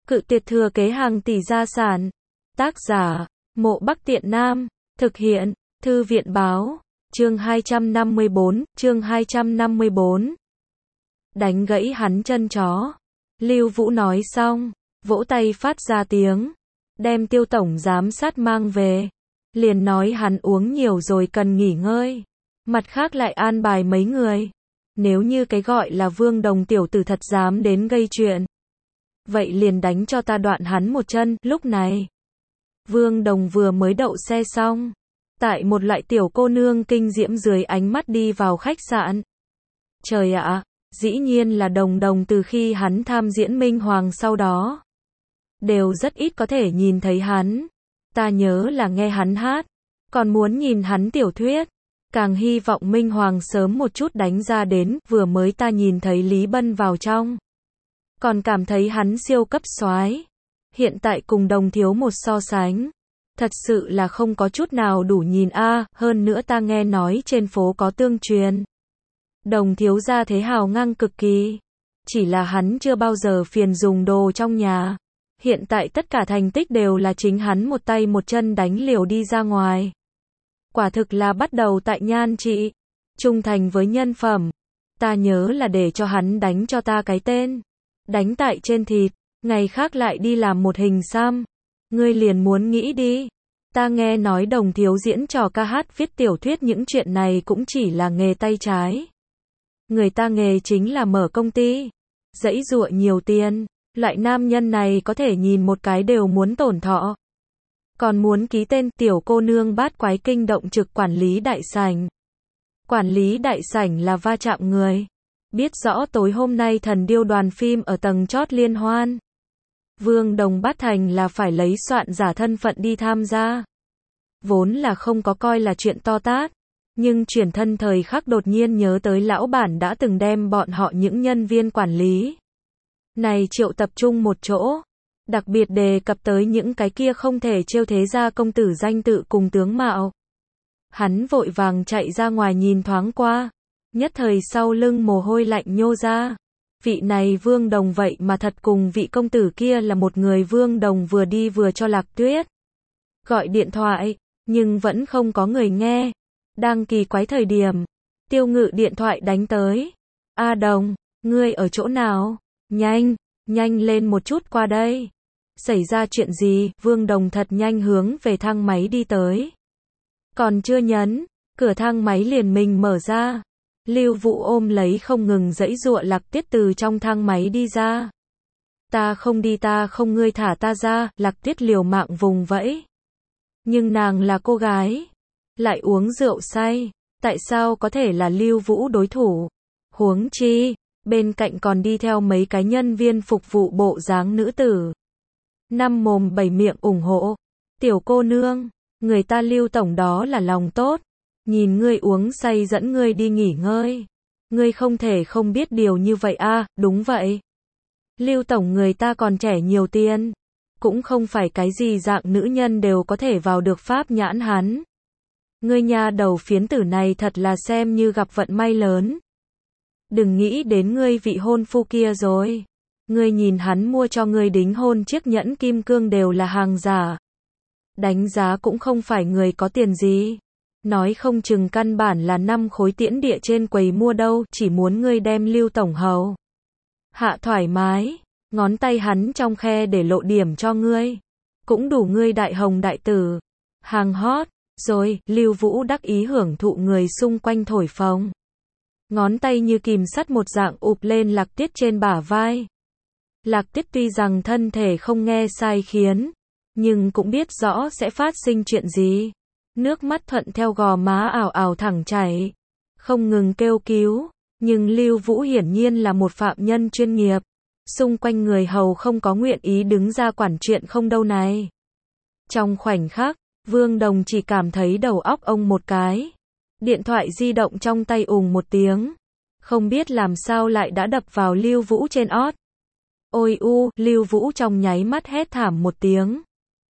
Cự tuyệt thừa kế hàng tỷ gia sản. Tác giả, Mộ Bắc Tiện Nam. Thực hiện, Thư viện báo. Chương 254. Đánh gãy hắn chân chó. Lưu Vũ nói xong, vỗ tay phát ra tiếng. Đem Tiêu tổng giám sát mang về. Liền nói hắn uống nhiều rồi cần nghỉ ngơi. Mặt khác lại an bài mấy người. Nếu như cái gọi là Vương Đồng tiểu tử thật dám đến gây chuyện, vậy liền đánh cho ta đoạn hắn một chân. Lúc này, Vương Đồng vừa mới đậu xe xong, tại một loại tiểu cô nương kinh diễm dưới ánh mắt đi vào khách sạn. Trời ạ, dĩ nhiên là Đồng Đồng. Từ khi hắn tham diễn Minh Hoàng sau đó, đều rất ít có thể nhìn thấy hắn. Ta nhớ là nghe hắn hát, còn muốn nhìn hắn tiểu thuyết. Càng hy vọng Minh Hoàng sớm một chút đánh ra đến. Vừa mới ta nhìn thấy Lý Bân vào trong, còn cảm thấy hắn siêu cấp soái. Hiện tại cùng Đồng thiếu một so sánh, thật sự là không có chút nào đủ nhìn a. Hơn nữa ta nghe nói trên phố có tương truyền, Đồng thiếu gia thế hào ngang cực kỳ. Chỉ là hắn chưa bao giờ phiền dùng đồ trong nhà. Hiện tại tất cả thành tích đều là chính hắn một tay một chân đánh liều đi ra ngoài. Quả thực là bắt đầu tại nhan trị, trung thành với nhân phẩm. Ta nhớ là để cho hắn đánh cho ta cái tên, đánh tại trên thịt, ngày khác lại đi làm một hình xăm. Ngươi liền muốn nghĩ đi. Ta nghe nói Đồng thiếu diễn trò ca hát viết tiểu thuyết những chuyện này cũng chỉ là nghề tay trái. Người ta nghề chính là mở công ty, giãy giụa nhiều tiền. Loại nam nhân này có thể nhìn một cái đều muốn tổn thọ. Còn muốn ký tên. Tiểu cô nương bát quái kinh động trực quản lý đại sảnh. Quản lý đại sảnh là va chạm người. Biết rõ tối hôm nay Thần Điêu đoàn phim ở tầng chót liên hoan. Vương Đồng bắt thành là phải lấy soạn giả thân phận đi tham gia. Vốn là không có coi là chuyện to tát. Nhưng chuyển thân thời khắc đột nhiên nhớ tới lão bản đã từng đem bọn họ những nhân viên quản lý này triệu tập trung một chỗ. Đặc biệt đề cập tới những cái kia không thể trêu thế gia công tử danh tự cùng tướng mạo. Hắn vội vàng chạy ra ngoài nhìn thoáng qua. Nhất thời sau lưng mồ hôi lạnh nhô ra. Vị này Vương Đồng vậy mà thật cùng vị công tử kia là một người. Vương Đồng vừa đi vừa cho Lạc Tuyết gọi điện thoại, nhưng vẫn không có người nghe. Đang kỳ quái thời điểm, Tiêu Ngự điện thoại đánh tới. A Đồng, ngươi ở chỗ nào? Nhanh lên một chút qua đây. Xảy ra chuyện gì? Vương Đồng thật nhanh hướng về thang máy đi tới. Còn chưa nhấn, cửa thang máy liền mình mở ra. Lưu Vũ ôm lấy không ngừng giãy giụa Lạc Tuyết từ trong thang máy đi ra. Ta không đi, ta không, ngươi thả ta ra. Lạc Tuyết liều mạng vùng vẫy. Nhưng nàng là cô gái, lại uống rượu say, tại sao có thể là Lưu Vũ đối thủ? Huống chi, bên cạnh còn đi theo mấy cái nhân viên phục vụ bộ dáng nữ tử. Năm mồm bảy miệng ủng hộ. Tiểu cô nương, người ta Lưu tổng đó là lòng tốt. Nhìn ngươi uống say dẫn ngươi đi nghỉ ngơi. Ngươi không thể không biết điều như vậy a. Đúng vậy. Lưu tổng người ta còn trẻ nhiều tiền. Cũng không phải cái gì dạng nữ nhân đều có thể vào được pháp nhãn hắn. Ngươi nha đầu phiến tử này thật là xem như gặp vận may lớn. Đừng nghĩ đến ngươi vị hôn phu kia rồi. Ngươi nhìn hắn mua cho ngươi đính hôn chiếc nhẫn kim cương đều là hàng giả. Đánh giá cũng không phải người có tiền gì. Nói không chừng căn bản là 5 khối tiễn địa trên quầy mua đâu. Chỉ muốn ngươi đem Lưu tổng hầu hạ thoải mái. Ngón tay hắn trong khe để lộ điểm cho ngươi. Cũng đủ ngươi đại hồng đại tử. Hàng hot. Rồi, Lưu Vũ đắc ý hưởng thụ người xung quanh thổi phồng. Ngón tay như kìm sắt một dạng ụp lên Lạc Tuyết trên bả vai. Lạc Tuyết tuy rằng thân thể không nghe sai khiến, nhưng cũng biết rõ sẽ phát sinh chuyện gì. Nước mắt thuận theo gò má ảo ảo thẳng chảy, không ngừng kêu cứu. Nhưng Lưu Vũ hiển nhiên là một phạm nhân chuyên nghiệp. Xung quanh người hầu không có nguyện ý đứng ra quản chuyện không đâu này. Trong khoảnh khắc, Vương Đồng chỉ cảm thấy đầu óc ông một cái. Điện thoại di động trong tay ùng một tiếng. Không biết làm sao lại đã đập vào Lưu Vũ trên ót. Ôi u, Lưu Vũ trong nháy mắt hét thảm một tiếng.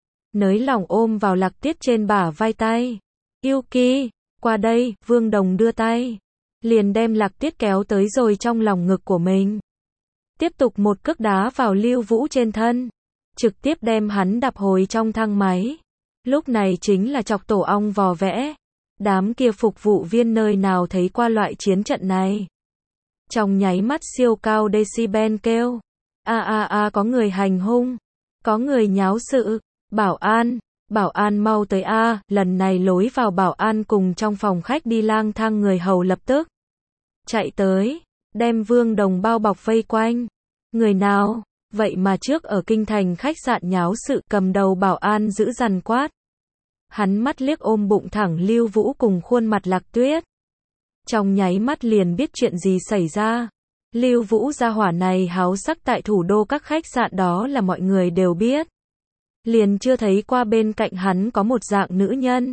Nới lòng ôm vào Lạc Tuyết trên bả vai tay. Yuki, qua đây. Vương Đồng đưa tay. Liền đem Lạc Tuyết kéo tới rồi trong lòng ngực của mình. Tiếp tục một cước đá vào Lưu Vũ trên thân. trực tiếp đem hắn đạp hồi trong thang máy. Lúc này chính là chọc tổ ong vò vẽ. Đám kia phục vụ viên nơi nào thấy qua loại chiến trận này. Trong nháy mắt siêu cao decibel kêu. Có người hành hung. Có người nháo sự. Bảo an mau tới a. Lần này lối vào bảo an cùng trong phòng khách đi lang thang người hầu lập tức chạy tới, đem Vương Đồng bao bọc vây quanh. Người nào? Vậy mà trước ở kinh thành khách sạn nháo sự, cầm đầu bảo an giữ dằn quát. Hắn mắt liếc ôm bụng thẳng Lưu Vũ cùng khuôn mặt Lạc Tuyết. Trong nháy mắt liền biết chuyện gì xảy ra. Lưu Vũ gia hỏa này háo sắc tại thủ đô các khách sạn đó là mọi người đều biết. Liền chưa thấy qua bên cạnh hắn có một dạng nữ nhân.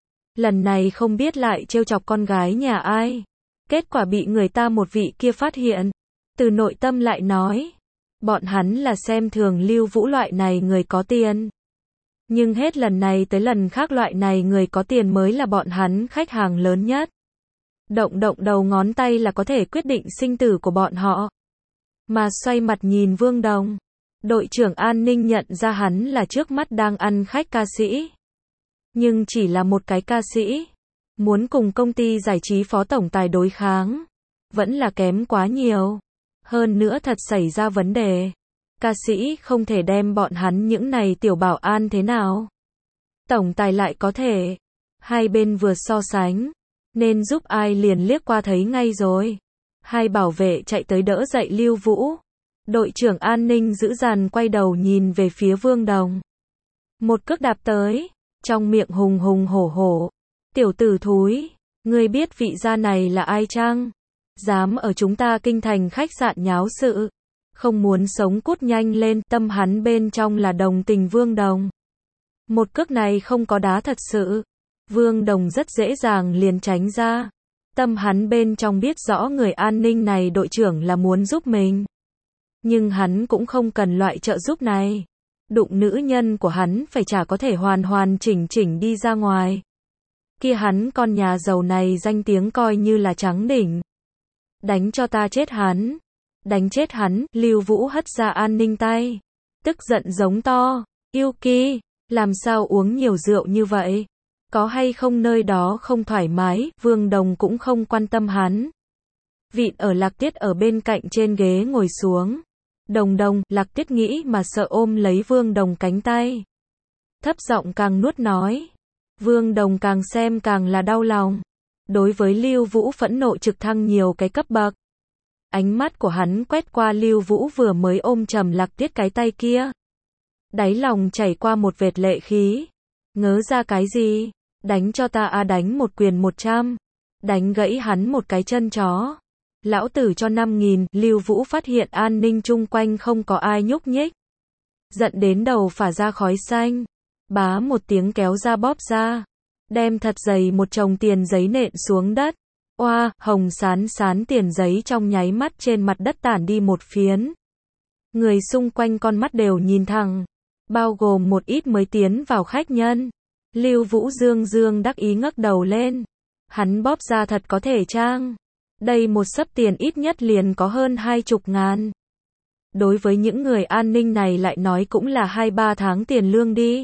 Lần này không biết lại trêu chọc con gái nhà ai. Kết quả bị người ta một vị kia phát hiện. Từ nội tâm lại nói. Bọn hắn là xem thường Lưu Vũ loại này người có tiền. Nhưng hết lần này tới lần khác loại này người có tiền mới là bọn hắn khách hàng lớn nhất. Động đầu ngón tay là có thể quyết định sinh tử của bọn họ. Mà xoay mặt nhìn Vương Đồng. Đội trưởng an ninh nhận ra hắn là trước mắt đang ăn khách ca sĩ. Nhưng chỉ là một cái ca sĩ. Muốn cùng công ty giải trí phó tổng tài đối kháng. Vẫn là kém quá nhiều. Hơn nữa thật xảy ra vấn đề. Ca sĩ không thể đem bọn hắn những này tiểu bảo an thế nào. Tổng tài lại có thể. Hai bên vừa so sánh. Nên giúp ai liền liếc qua thấy ngay rồi. Hai bảo vệ chạy tới đỡ dậy Lưu Vũ. Đội trưởng an ninh giữ dằn quay đầu nhìn về phía Vương Đồng. Một cước đạp tới. Trong miệng hùng hùng hổ hổ. Tiểu tử thúi. Ngươi biết vị gia này là ai chăng? Dám ở chúng ta kinh thành khách sạn nháo sự. Không muốn sống cút nhanh lên. Tâm hắn bên trong là đồng tình Vương Đồng. Một cước này không có đá thật sự. Vương Đồng rất dễ dàng liền tránh ra. Tâm hắn bên trong biết rõ người an ninh này đội trưởng là muốn giúp mình. Nhưng hắn cũng không cần loại trợ giúp này. Đụng nữ nhân của hắn phải chả có thể hoàn chỉnh đi ra ngoài. Kia hắn con nhà giàu này danh tiếng coi như là trắng đỉnh. Đánh cho ta chết hắn. Đánh chết hắn. Lưu Vũ hất ra an ninh tay. Tức giận giống to. Yuki, làm sao uống nhiều rượu như vậy? Có hay không nơi đó không thoải mái? Vương Đồng cũng không quan tâm hắn. Vịn ở Lạc Tiết ở bên cạnh trên ghế ngồi xuống. Đồng, Lạc Tiết nghĩ mà sợ ôm lấy Vương Đồng cánh tay. Thấp giọng càng nuốt nói. Vương Đồng càng xem càng là đau lòng. Đối với Lưu Vũ phẫn nộ trực thăng nhiều cái cấp bậc. Ánh mắt của hắn quét qua Lưu Vũ vừa mới ôm chầm Lạc Tiết cái tay kia. Đáy lòng chảy qua một vệt lệ khí. Ngớ ra cái gì? Đánh cho ta đánh một quyền 100. Đánh gãy hắn một cái chân chó. Lão tử cho 5.000. Lưu Vũ phát hiện an ninh chung quanh không có ai nhúc nhích. Giận đến đầu phả ra khói xanh. Bá một tiếng kéo ra bóp ra. Đem thật dày một chồng tiền giấy nện xuống đất. Oa, hồng sán tiền giấy trong nháy mắt trên mặt đất tản đi một phiến. Người xung quanh con mắt đều nhìn thẳng. Bao gồm một ít mới tiến vào khách nhân. Lưu Vũ dương đắc ý ngẩng đầu lên. Hắn bóp ra thật có thể trang. Đây một xấp tiền ít nhất liền có hơn 20.000. Đối với những người an ninh này lại nói cũng là 2-3 tháng tiền lương đi.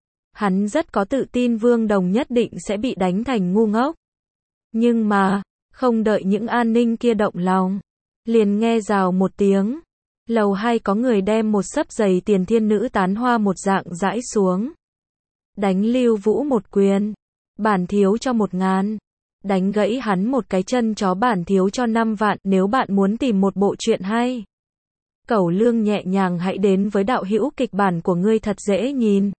Hắn rất có tự tin Vương Đồng nhất định sẽ bị đánh thành ngu ngốc. Nhưng mà, không đợi những an ninh kia động lòng. Liền nghe rào một tiếng. Lầu 2 có người đem một xấp giày tiền thiên nữ tán hoa một dạng rãi xuống. Đánh Lưu Vũ một quyền. Bản thiếu cho 1.000. Đánh gãy hắn một cái chân chó bản thiếu cho 5 vạn. Nếu bạn muốn tìm một bộ truyện hay. Cẩu lương nhẹ nhàng hãy đến với đạo hữu kịch bản của ngươi thật dễ nhìn.